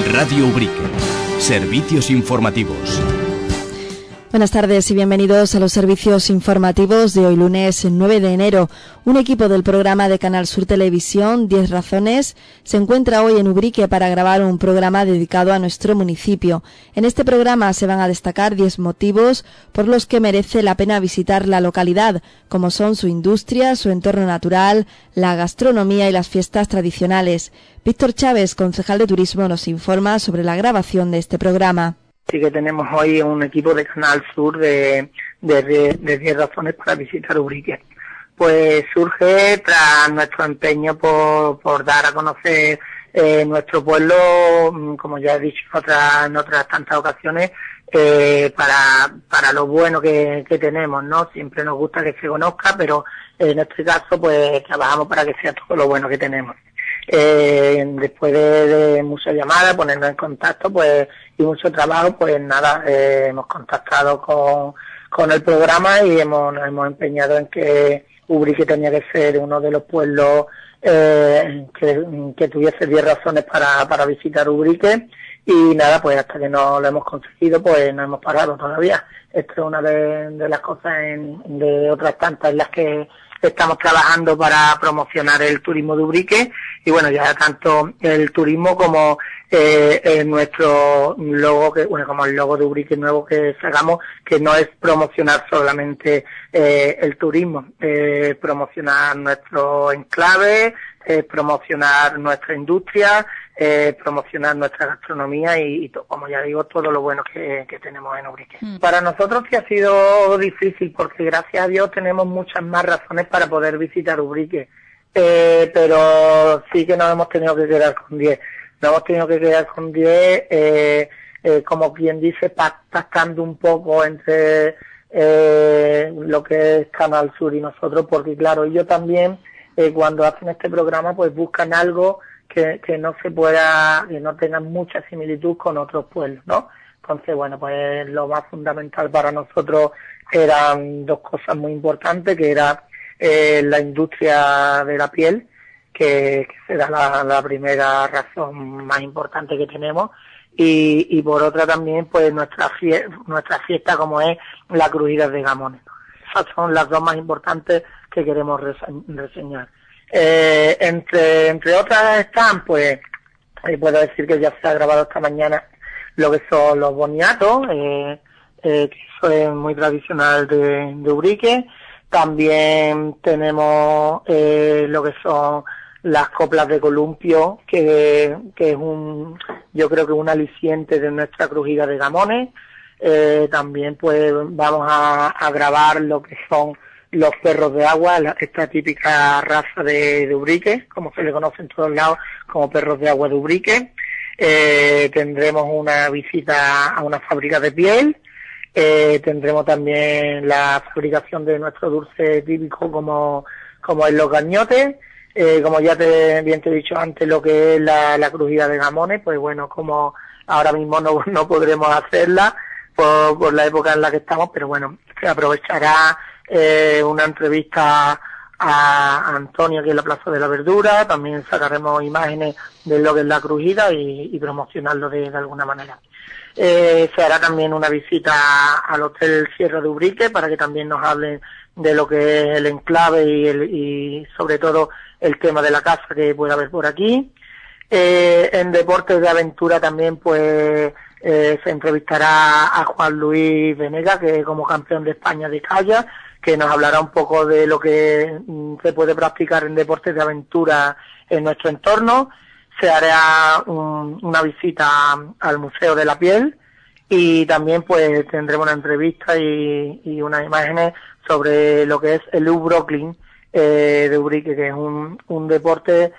Radio Ubrique. Servicios informativos. Buenas tardes y bienvenidos a los servicios informativos de hoy lunes 9 de enero. Un equipo del programa de Canal Sur Televisión, 10 Razones, se encuentra hoy en Ubrique para grabar un programa dedicado a nuestro municipio. En este programa se van a destacar 10 motivos por los que merece la pena visitar la localidad, como son su industria, su entorno natural, la gastronomía y las fiestas tradicionales. Víctor Chávez, concejal de Turismo, nos informa sobre la grabación de este programa. Sí que tenemos hoy un equipo de Canal Sur de 10 razones para visitar Ubrique. Pues surge tras nuestro empeño por dar a conocer nuestro pueblo, como ya he dicho en otras tantas ocasiones, para lo bueno que tenemos, ¿no? Siempre nos gusta que se conozca, pero en este caso pues trabajamos para que sea todo lo bueno que tenemos. Después de muchas llamadas, ponernos en contacto, pues, y mucho trabajo, pues nada, hemos contactado con el programa y nos hemos empeñado en que Ubrique tenía que ser uno de los pueblos que tuviese 10 razones para visitar Ubrique, y nada, pues hasta que no lo hemos conseguido, pues no hemos parado todavía. Esto es una de las cosas de otras tantas en las que estamos trabajando para promocionar el turismo de Ubrique, y bueno, ya tanto el turismo como nuestro logo, como el logo de Ubrique nuevo que sacamos, que no es promocionar solamente el turismo, promocionar nuestro enclave, promocionar nuestra industria, promocionar nuestra gastronomía y como ya digo, todo lo bueno que tenemos en Ubrique. Para nosotros sí ha sido difícil, porque gracias a Dios tenemos muchas más razones para poder visitar Ubrique, pero sí que nos hemos tenido que quedar con 10. Nos hemos tenido que quedar con 10, como quien dice, pactando un poco entre lo que es Canal Sur y nosotros, porque claro, ellos también, cuando hacen este programa, pues buscan algo que no se pueda, que no tenga mucha similitud con otros pueblos, ¿no? Entonces, bueno, pues lo más fundamental para nosotros eran dos cosas muy importantes, que era la industria de la piel, que será la primera razón más importante que tenemos, y por otra también, pues nuestra fiesta, como es la Crujida de Gamones. Esas son las dos más importantes que queremos reseñar. Entre otras están, pues, puedo decir que ya se ha grabado esta mañana lo que son los boniatos, que eso es muy tradicional de Ubrique. También tenemos lo que son las coplas de columpio, que es yo creo que un aliciente de nuestra Crujida de Gamones. También pues vamos a grabar lo que son los perros de agua, esta típica raza de Ubrique, como se le conoce en todos lados como perros de agua de Ubrique. Tendremos una visita a una fábrica de piel. Tendremos también la fabricación de nuestro dulce típico como es los gañotes. Como ya bien te he dicho antes, lo que es la Crujida de Gamones, pues bueno, como ahora mismo no podremos hacerla por la época en la que estamos, pero bueno, se aprovechará una entrevista a Antonio aquí en la Plaza de la Verdura. También sacaremos imágenes de lo que es la Crujida y promocionarlo de alguna manera. Se hará también una visita al Hotel Sierra de Ubrique para que también nos hablen de lo que es el enclave y sobre todo el tema de la casa que puede haber por aquí. En deportes de aventura también pues se entrevistará a Juan Luis Venega, que como campeón de España de kayak, que nos hablará un poco de lo que se puede practicar en deportes de aventura en nuestro entorno. Se hará una visita al Museo de la Piel, y también pues tendremos una entrevista y unas imágenes sobre lo que es el U-Brooklyn de Ubrique, que es un deporte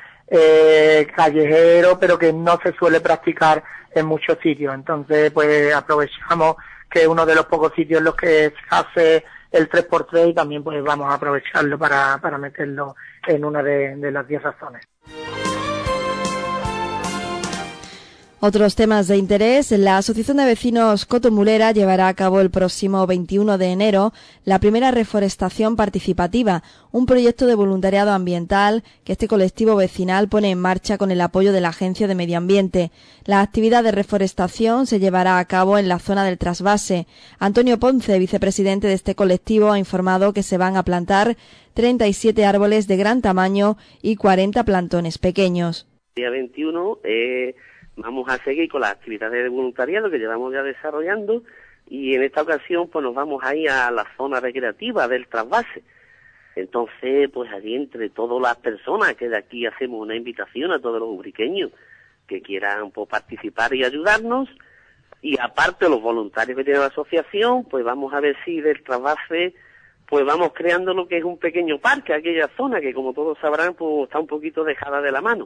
callejero, pero que no se suele practicar en muchos sitios. Entonces pues aprovechamos que es uno de los pocos sitios en los que se hace el 3x3, y también pues vamos a aprovecharlo para meterlo en una de las 10 razones. Otros temas de interés. La Asociación de Vecinos Cotomulera llevará a cabo el próximo 21 de enero la primera reforestación participativa, un proyecto de voluntariado ambiental que este colectivo vecinal pone en marcha con el apoyo de la Agencia de Medio Ambiente. La actividad de reforestación se llevará a cabo en la zona del trasvase. Antonio Ponce, vicepresidente de este colectivo, ha informado que se van a plantar 37 árboles de gran tamaño y 40 plantones pequeños. Día 21 vamos a seguir con las actividades de voluntariado que llevamos ya desarrollando, y en esta ocasión pues nos vamos a ir a la zona recreativa del trasvase. Entonces, pues allí entre todas las personas que de aquí hacemos una invitación a todos los ubriqueños que quieran pues participar y ayudarnos, y aparte los voluntarios que tiene la asociación, pues vamos a ver si del trasvase pues vamos creando lo que es un pequeño parque, aquella zona que como todos sabrán pues está un poquito dejada de la mano.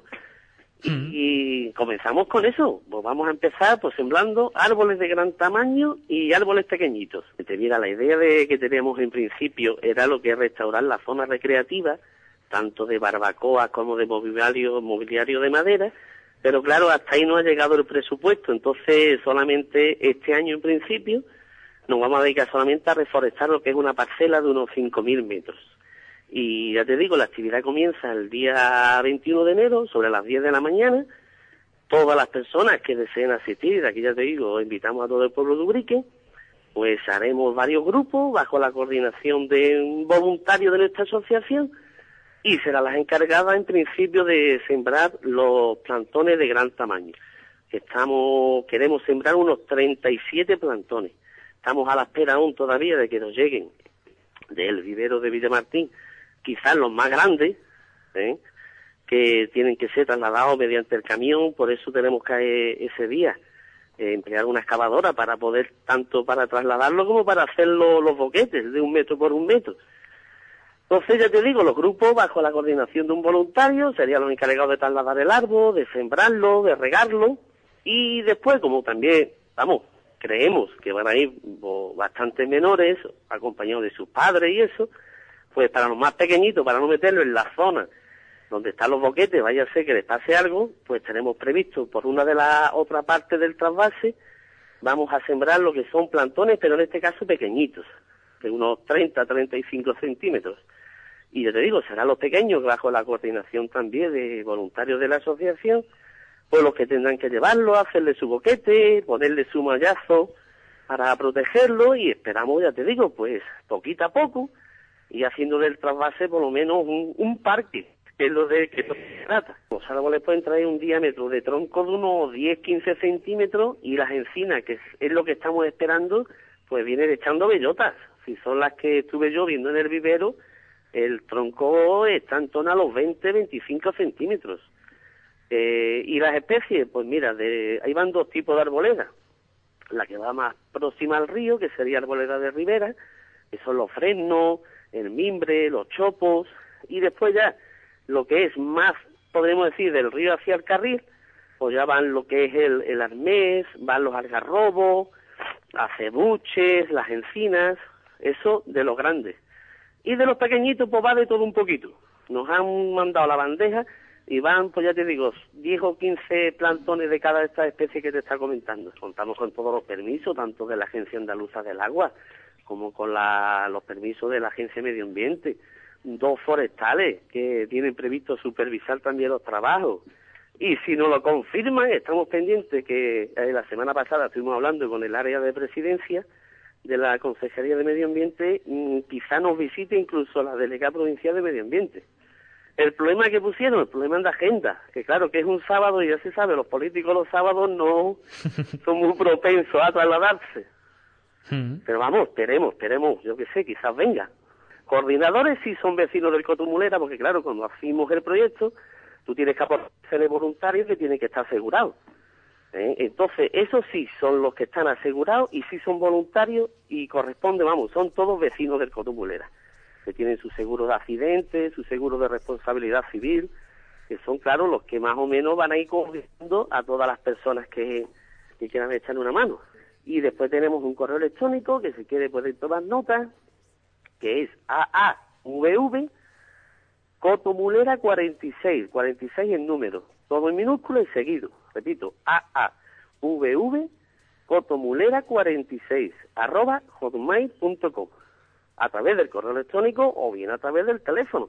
Y comenzamos con eso, pues vamos a empezar pues sembrando árboles de gran tamaño y árboles pequeñitos. Mira, la idea que teníamos en principio era lo que es restaurar la zona recreativa, tanto de barbacoa como de mobiliario de madera, pero claro, hasta ahí no ha llegado el presupuesto, entonces solamente este año en principio nos vamos a dedicar solamente a reforestar lo que es una parcela de unos 5.000 metros. Y ya te digo, la actividad comienza el día 21 de enero, sobre las 10 de la mañana. Todas las personas que deseen asistir, aquí ya te digo, invitamos a todo el pueblo de Ubrique, pues haremos varios grupos bajo la coordinación de un voluntario de nuestra asociación, y serán las encargadas en principio de sembrar los plantones de gran tamaño. Queremos sembrar unos 37 plantones. Estamos a la espera aún todavía de que nos lleguen del vivero de Villamartín, quizás los más grandes, que tienen que ser trasladados mediante el camión, por eso tenemos que ese día emplear una excavadora para poder, tanto para trasladarlo como para hacer los boquetes de 1 metro por 1 metro. Entonces ya te digo, los grupos bajo la coordinación de un voluntario serían los encargados de trasladar el árbol, de sembrarlo, de regarlo, y después, como también, creemos que van a ir bastantes menores, acompañados de sus padres y eso, pues para los más pequeñitos, para no meterlo en la zona donde están los boquetes, vaya a ser que les pase algo, pues tenemos previsto por una de las otras partes del trasvase, vamos a sembrar lo que son plantones, pero en este caso pequeñitos, de unos 30-35 centímetros. Y yo te digo, serán los pequeños, bajo la coordinación también de voluntarios de la asociación, pues los que tendrán que llevarlo, hacerle su boquete, ponerle su mallazo para protegerlo, y esperamos, ya te digo, pues poquito a poco, y haciendo del trasvase por lo menos un parque, que es lo de que se trata. Los árboles pueden traer un diámetro de tronco de unos 10-15 centímetros, y las encinas, que es lo que estamos esperando, pues vienen echando bellotas. Si son las que estuve yo viendo en el vivero, el tronco está en torno a los 20-25 centímetros. Y las especies, pues mira, ahí van 2 tipos de arboleda. La que va más próxima al río, que sería arboleda de ribera, que son los fresnos, el mimbre, los chopos, y después ya lo que es más, podremos decir, del río hacia el carril, pues ya van lo que es el arnés, van los algarrobos, acebuches, las encinas, eso de los grandes. Y de los pequeñitos, pues va de todo un poquito. Nos han mandado la bandeja y van, pues ya te digo, 10 o 15 plantones de cada de estas especies que te está comentando. Contamos con todos los permisos, tanto de la Agencia Andaluza del Agua, como con los permisos de la Agencia de Medio Ambiente. 2 forestales que tienen previsto supervisar también los trabajos. Y si nos lo confirman, estamos pendientes que la semana pasada estuvimos hablando con el área de presidencia de la Consejería de Medio Ambiente, quizá nos visite incluso la delegada provincial de Medio Ambiente. El problema que pusieron, el problema de agenda, que claro que es un sábado y ya se sabe, los políticos los sábados no son muy propensos a trasladarse. Pero vamos, esperemos, yo qué sé, quizás venga. Coordinadores sí son vecinos del Cotomulera, porque claro, cuando hacemos el proyecto, tú tienes que aportarle voluntarios que tienen que estar asegurados. Entonces, esos sí son los que están asegurados y sí son voluntarios y corresponden, son todos vecinos del Cotomulera, que tienen su seguro de accidente, su seguro de responsabilidad civil, que son, claro, los que más o menos van a ir coordinando a todas las personas que quieran echar una mano. Y después tenemos un correo electrónico que si quiere pueden tomar nota, que es AAVV Cotomulera 46 en número, todo en minúscula y seguido. Repito, vv.cotomulera46@hotmail.com, a través del correo electrónico o bien a través del teléfono.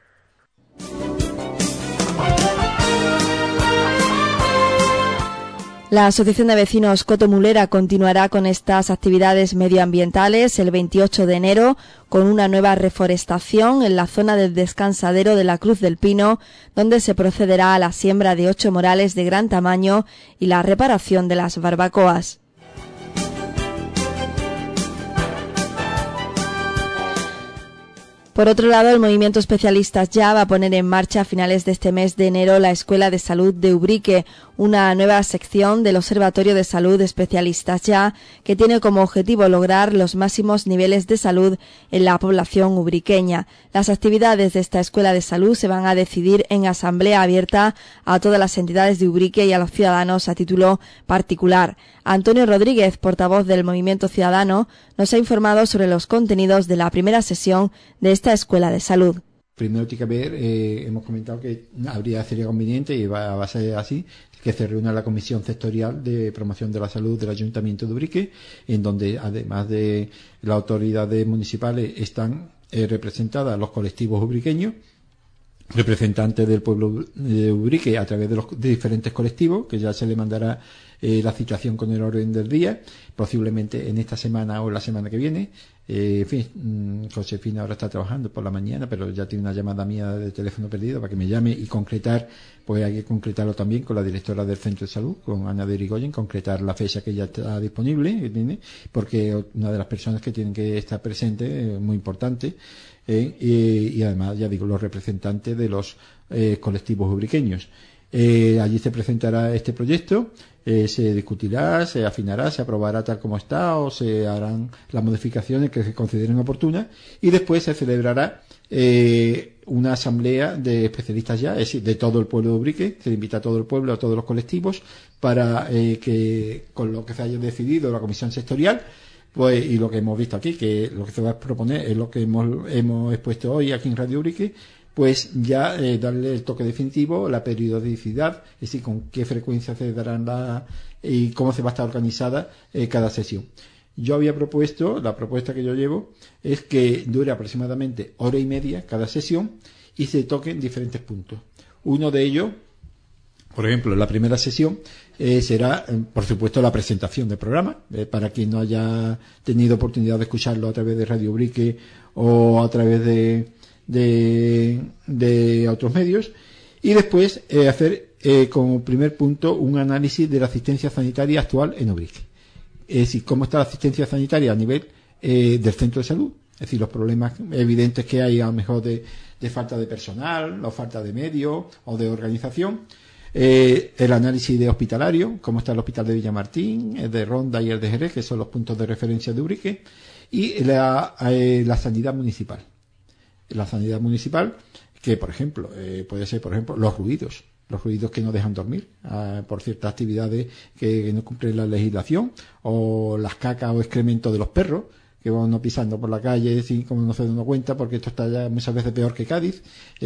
La Asociación de Vecinos Cotomulera continuará con estas actividades medioambientales el 28 de enero con una nueva reforestación en la zona del descansadero de la Cruz del Pino, donde se procederá a la siembra de 8 morales de gran tamaño y la reparación de las barbacoas. Por otro lado, el movimiento Especialistas Ya va a poner en marcha a finales de este mes de enero la Escuela de Salud de Ubrique, una nueva sección del Observatorio de Salud Especialistas Ya, que tiene como objetivo lograr los máximos niveles de salud en la población ubriqueña. Las actividades de esta Escuela de Salud se van a decidir en asamblea abierta a todas las entidades de Ubrique y a los ciudadanos a título particular. Antonio Rodríguez, portavoz del Movimiento Ciudadano, nos ha informado sobre los contenidos de la primera sesión de esta Escuela de Salud. Primero tiene que ver, hemos comentado que sería conveniente, y va a ser así, que se reúna la Comisión Sectorial de Promoción de la Salud del Ayuntamiento de Ubrique, en donde, además de las autoridades municipales, están representadas los colectivos ubriqueños, representantes del pueblo de Ubrique a través de diferentes colectivos, que ya se le mandará la citación con el orden del día, posiblemente en esta semana o la semana que viene. En fin, Josefina ahora está trabajando por la mañana, pero ya tiene una llamada mía de teléfono perdido para que me llame y concretar, pues hay que concretarlo también con la directora del Centro de Salud, con Ana de Irigoyen, concretar la fecha que ya está disponible, porque una de las personas que tienen que estar presentes es muy importante, y además, ya digo, los representantes de los colectivos ubriqueños. Allí se presentará este proyecto, se discutirá, se afinará, se aprobará tal como está o se harán las modificaciones que se consideren oportunas y después se celebrará una asamblea de especialistas ya, es decir, de todo el pueblo de Ubrique. Se invita a todo el pueblo, a todos los colectivos, para que con lo que se haya decidido la comisión sectorial, pues, y lo que hemos visto aquí, que lo que se va a proponer es lo que hemos expuesto hoy aquí en Radio Ubrique, pues ya darle el toque definitivo, la periodicidad, es decir, con qué frecuencia se darán y cómo se va a estar organizada cada sesión. Yo había propuesto, la propuesta que yo llevo, es que dure aproximadamente hora y media cada sesión y se toquen diferentes puntos. Uno de ellos, por ejemplo, en la primera sesión será, por supuesto, la presentación del programa, para quien no haya tenido oportunidad de escucharlo a través de Radio Ubrique o a través de otros medios, y después hacer como primer punto un análisis de la asistencia sanitaria actual en Ubrique. Es decir, cómo está la asistencia sanitaria a nivel del centro de salud, es decir, los problemas evidentes que hay a lo mejor de falta de personal, o falta de medios o de organización, el análisis de hospitalario, cómo está el hospital de Villamartín, el de Ronda y el de Jerez, que son los puntos de referencia de Ubrique, y la sanidad municipal. La sanidad municipal, que por ejemplo puede ser, por ejemplo, los ruidos que no dejan dormir por ciertas actividades que no cumplen la legislación, o las cacas o excrementos de los perros que van no pisando por la calle sin como no se dan cuenta, porque esto está ya muchas veces peor que Cádiz,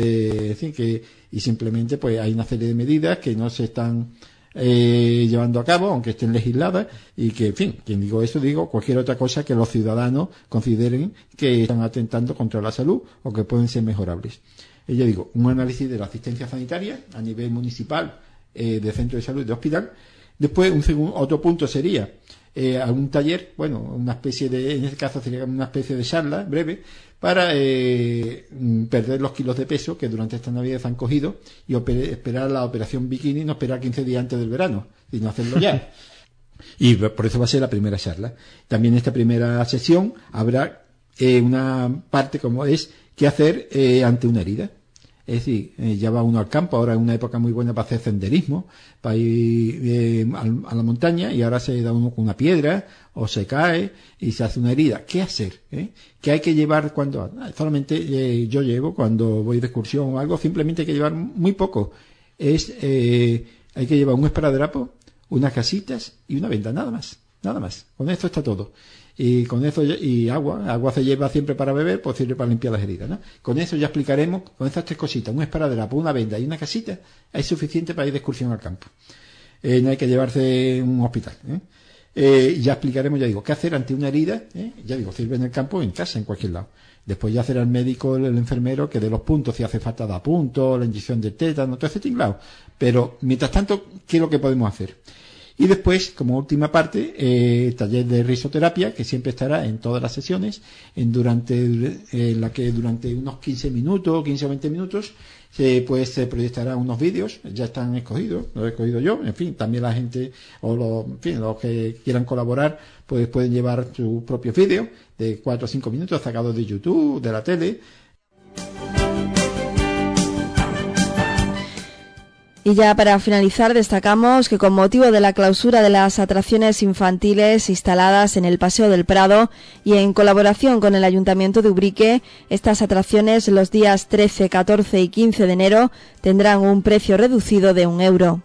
y simplemente pues hay una serie de medidas que no se están llevando a cabo, aunque estén legisladas, y que, en fin, quien digo eso, digo cualquier otra cosa que los ciudadanos consideren que están atentando contra la salud o que pueden ser mejorables. Yo digo, un análisis de la asistencia sanitaria a nivel municipal, de centro de salud y de hospital. Después, otro punto sería algún taller, bueno, una especie de, en este caso sería una especie de charla breve, para perder los kilos de peso que durante esta Navidad se han cogido y esperar la operación bikini, no esperar 15 días antes del verano, sino hacerlo ya. Y por eso va a ser la primera charla. También en esta primera sesión habrá una parte como es qué hacer ante una herida. Es decir, ya va uno al campo, ahora es una época muy buena para hacer senderismo, para ir a la montaña, y ahora se da uno con una piedra o se cae y se hace una herida. ¿Qué hacer? ¿Qué hay que llevar cuando? Solamente yo llevo cuando voy de excursión o algo, simplemente hay que llevar muy poco. Hay que llevar un esparadrapo, unas casitas y una venda, nada más. Con esto está todo. Y con eso, y agua se lleva siempre para beber, pues sirve para limpiar las heridas, ¿no? Con eso ya explicaremos, con estas tres cositas, un esparadrapo, una venda y una casita, es suficiente para ir de excursión al campo. no hay que llevarse a un hospital. Ya explicaremos, ya digo, qué hacer ante una herida, ya digo, sirve en el campo, en casa, en cualquier lado. Después ya será el médico, el enfermero, que dé los puntos, si hace falta da puntos, la inyección de tétano, todo ese tinglado. Pero, mientras tanto, ¿qué es lo que podemos hacer? Y después, como última parte, taller de risoterapia, que siempre estará en todas las sesiones, en la que durante unos 15 minutos, 15 o 20 minutos, se proyectará unos vídeos, ya están escogidos, los he escogido yo, en fin, también la gente, los que quieran colaborar, pues pueden llevar sus propios vídeos de 4 o 5 minutos sacados de YouTube, de la tele. Y ya para finalizar destacamos que con motivo de la clausura de las atracciones infantiles instaladas en el Paseo del Prado y en colaboración con el Ayuntamiento de Ubrique, estas atracciones los días 13, 14 y 15 de enero tendrán un precio reducido de €1.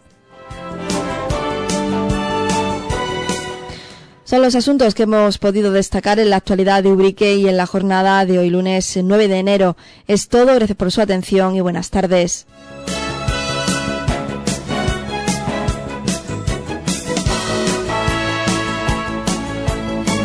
Son los asuntos que hemos podido destacar en la actualidad de Ubrique y en la jornada de hoy lunes 9 de enero. Es todo, gracias por su atención y buenas tardes.